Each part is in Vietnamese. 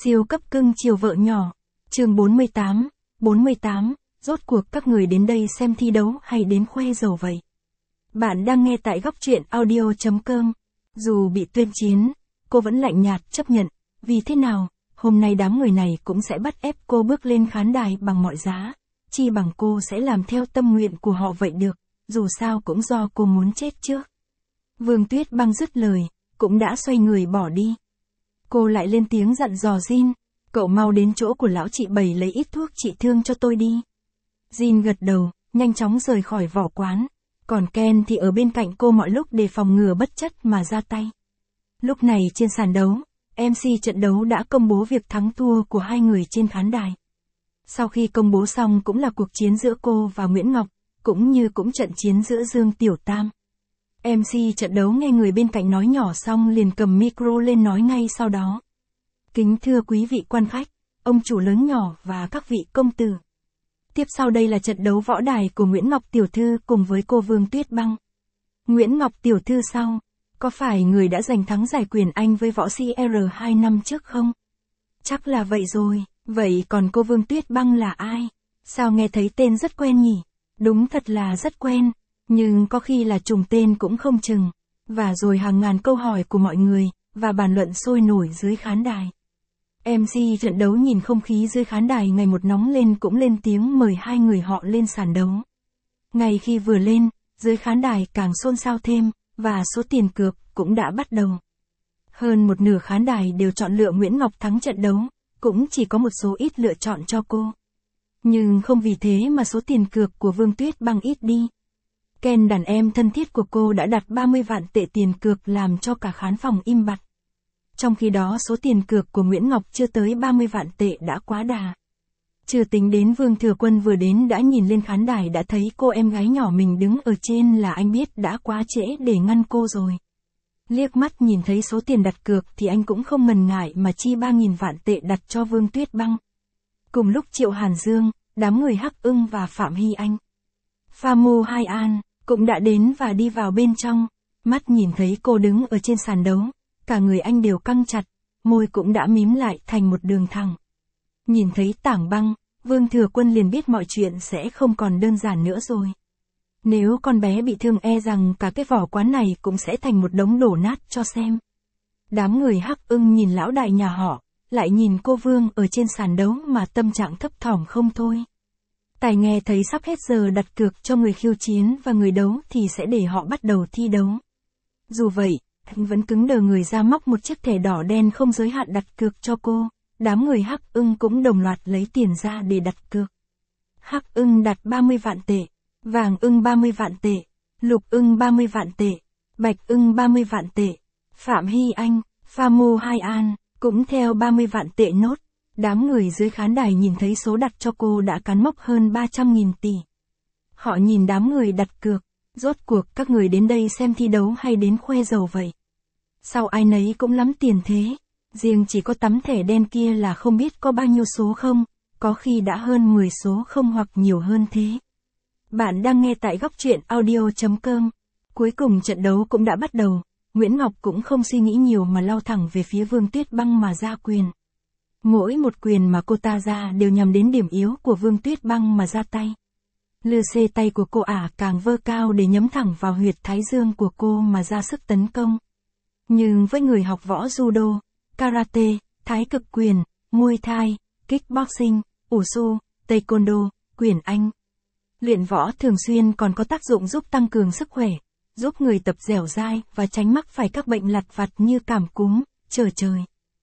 Siêu cấp cưng chiều vợ nhỏ. Chương 48, rốt cuộc các người đến đây xem thi đấu hay đến khoe dầu vậy? Bạn đang nghe tại góc truyện audio.com. Dù bị tuyên chiến, cô vẫn lạnh nhạt chấp nhận, vì thế nào, hôm nay đám người này cũng sẽ bắt ép cô bước lên khán đài bằng mọi giá, chi bằng cô sẽ làm theo tâm nguyện của họ vậy được, dù sao cũng do cô muốn chết trước. Vương Tuyết Băng dứt lời, cũng đã xoay người bỏ đi. Cô lại lên tiếng dặn dò Jin, cậu mau đến chỗ của lão chị Bảy lấy ít thuốc trị thương cho tôi đi. Jin gật đầu, nhanh chóng rời khỏi võ quán, còn Ken thì ở bên cạnh cô mọi lúc để phòng ngừa bất chất mà ra tay. Lúc này trên sàn đấu, MC trận đấu đã công bố việc thắng thua của hai người trên khán đài. Sau khi công bố xong cũng là cuộc chiến giữa cô và Nguyễn Ngọc, cũng trận chiến giữa Dương Tiểu Tam. MC trận đấu nghe người bên cạnh nói nhỏ xong liền cầm micro lên nói ngay sau đó. Kính thưa quý vị quan khách, ông chủ lớn nhỏ và các vị công tử. Tiếp sau đây là trận đấu võ đài của Nguyễn Ngọc Tiểu Thư cùng với cô Vương Tuyết Băng. Nguyễn Ngọc Tiểu Thư sau, có phải người đã giành thắng giải quyền Anh với võ sĩ R2 năm trước không? Chắc là vậy rồi, vậy còn cô Vương Tuyết Băng là ai? Sao nghe thấy tên rất quen nhỉ? Đúng thật là rất quen. Nhưng có khi là trùng tên cũng không chừng. Và rồi hàng ngàn câu hỏi của mọi người, và bàn luận sôi nổi dưới khán đài. MC trận đấu nhìn không khí dưới khán đài ngày một nóng lên cũng lên tiếng mời hai người họ lên sàn đấu. Ngay khi vừa lên, dưới khán đài càng xôn xao thêm, và số tiền cược cũng đã bắt đầu. Hơn một nửa khán đài đều chọn lựa Nguyễn Ngọc thắng trận đấu, cũng chỉ có một số ít lựa chọn cho cô. Nhưng không vì thế mà số tiền cược của Vương Tuyết Băng ít đi. Ken đàn em thân thiết của cô đã đặt 30 vạn tệ tiền cược làm cho cả khán phòng im bặt. Trong khi đó số tiền cược của Nguyễn Ngọc chưa tới 30 vạn tệ đã quá đà. Chưa tính đến Vương Thừa Quân vừa đến đã nhìn lên khán đài đã thấy cô em gái nhỏ mình đứng ở trên là anh biết đã quá trễ để ngăn cô rồi. Liếc mắt nhìn thấy số tiền đặt cược thì anh cũng không ngần ngại mà chi 3.000 vạn tệ đặt cho Vương Tuyết Băng. Cùng lúc Triệu Hàn Dương, đám người Hắc Ưng và Phạm Hy Anh, Pha Mô Hai An cũng đã đến và đi vào bên trong. Mắt nhìn thấy cô đứng ở trên sàn đấu, cả người anh đều căng chặt, môi cũng đã mím lại thành một đường thẳng. Nhìn thấy Tảng Băng, Vương Thừa Quân liền biết mọi chuyện sẽ không còn đơn giản nữa rồi. Nếu con bé bị thương e rằng cả cái võ quán này cũng sẽ thành một đống đổ nát cho xem. Đám người Hắc Ưng nhìn lão đại nhà họ, lại nhìn cô Vương ở trên sàn đấu mà tâm trạng thấp thỏm không thôi. Tài nghe thấy sắp hết giờ đặt cược cho người khiêu chiến và người đấu thì sẽ để họ bắt đầu thi đấu. Dù vậy, anh vẫn cứng đờ người ra móc một chiếc thẻ đỏ đen không giới hạn đặt cược cho cô. Đám người Hắc Ưng cũng đồng loạt lấy tiền ra để đặt cược. Hắc Ưng đặt 30 vạn tệ, Vàng Ưng 30 vạn tệ, Lục Ưng 30 vạn tệ, Bạch Ưng 30 vạn tệ, Phạm Hy Anh, Pha Mô Hai An cũng theo 30 vạn tệ nốt. Đám người dưới khán đài nhìn thấy số đặt cho cô đã cán mốc hơn 300.000 tỷ. Họ nhìn đám người đặt cược, rốt cuộc các người đến đây xem thi đấu hay đến khoe dầu vậy? Sao ai nấy cũng lắm tiền thế? Riêng chỉ có tấm thẻ đen kia là không biết có bao nhiêu số không, có khi đã hơn 10 số không hoặc nhiều hơn thế. Bạn đang nghe tại góc truyện audio.com. Cuối cùng trận đấu cũng đã bắt đầu, Nguyễn Ngọc cũng không suy nghĩ nhiều mà lao thẳng về phía Vương Tuyết Băng mà ra quyền. Mỗi một quyền mà cô ta ra đều nhằm đến điểm yếu của Vương Tuyết Băng mà ra tay. Lư xê tay của cô ả càng vơ cao để nhắm thẳng vào huyệt thái dương của cô mà ra sức tấn công. Nhưng với người học võ judo, karate, thái cực quyền, muay thai, kickboxing, wushu, taekwondo, quyền Anh, luyện võ thường xuyên còn có tác dụng giúp tăng cường sức khỏe, giúp người tập dẻo dai và tránh mắc phải các bệnh lặt vặt như cảm cúm, trở trời.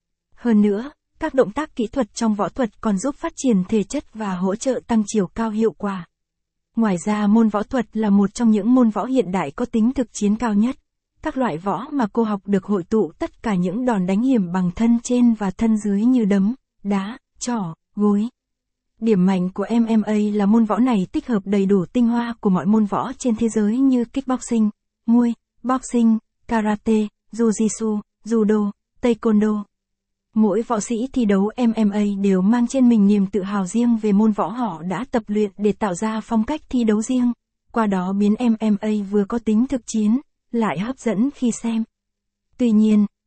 Hơn nữa, các động tác kỹ thuật trong võ thuật còn giúp phát triển thể chất và hỗ trợ tăng chiều cao hiệu quả. Ngoài ra môn võ thuật là một trong những môn võ hiện đại có tính thực chiến cao nhất. Các loại võ mà cô học được hội tụ tất cả những đòn đánh hiểm bằng thân trên và thân dưới như đấm, đá, trỏ, gối. Điểm mạnh của MMA là môn võ này tích hợp đầy đủ tinh hoa của mọi môn võ trên thế giới như kickboxing, muay, boxing, karate, jiu-jitsu, judo, taekwondo. Mỗi võ sĩ thi đấu MMA đều mang trên mình niềm tự hào riêng về môn võ họ đã tập luyện để tạo ra phong cách thi đấu riêng, qua đó biến MMA vừa có tính thực chiến, lại hấp dẫn khi xem. Tuy nhiên,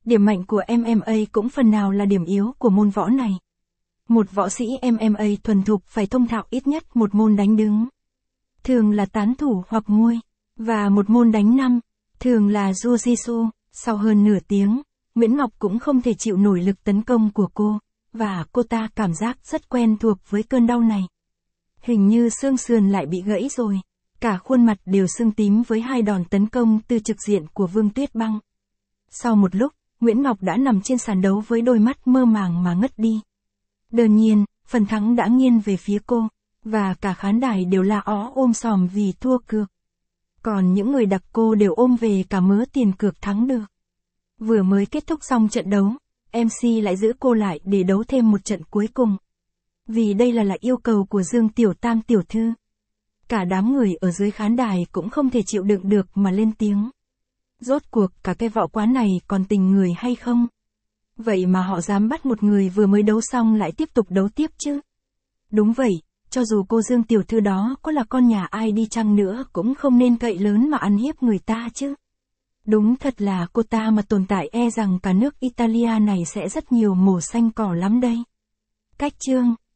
Điểm mạnh của MMA cũng phần nào là điểm yếu của môn võ này. Một võ sĩ MMA thuần thục phải thông thạo ít nhất một môn đánh đứng, thường là tán thủ hoặc nguôi, và một môn đánh năm, thường là Jiu-Jitsu. Sau hơn nửa tiếng, Nguyễn Ngọc cũng không thể chịu nổi lực tấn công của cô, và cô ta cảm giác rất quen thuộc với cơn đau này. Hình như xương sườn lại bị gãy rồi, cả khuôn mặt đều sưng tím với hai đòn tấn công từ trực diện của Vương Tuyết Băng. Sau một lúc, Nguyễn Ngọc đã nằm trên sàn đấu với đôi mắt mơ màng mà ngất đi. Đương nhiên, phần thắng đã nghiêng về phía cô, và cả khán đài đều la ó ôm sòm vì thua cược. Còn những người đặc cô đều ôm về cả mớ tiền cược thắng được. Vừa mới kết thúc xong trận đấu, MC lại giữ cô lại để đấu thêm một trận cuối cùng. Vì đây là yêu cầu của Dương Tiểu Tam tiểu thư. Cả đám người ở dưới khán đài cũng không thể chịu đựng được mà lên tiếng. Rốt cuộc cả cái võ quán này còn tình người hay không? Vậy mà họ dám bắt một người vừa mới đấu xong lại tiếp tục đấu tiếp chứ? Đúng vậy, cho dù cô Dương tiểu thư đó có là con nhà ai đi chăng nữa cũng không nên cậy lớn mà ăn hiếp người ta chứ. Đúng thật là cô ta mà tồn tại e rằng cả nước Italia này sẽ rất nhiều mồ xanh cỏ lắm đây. Cách chương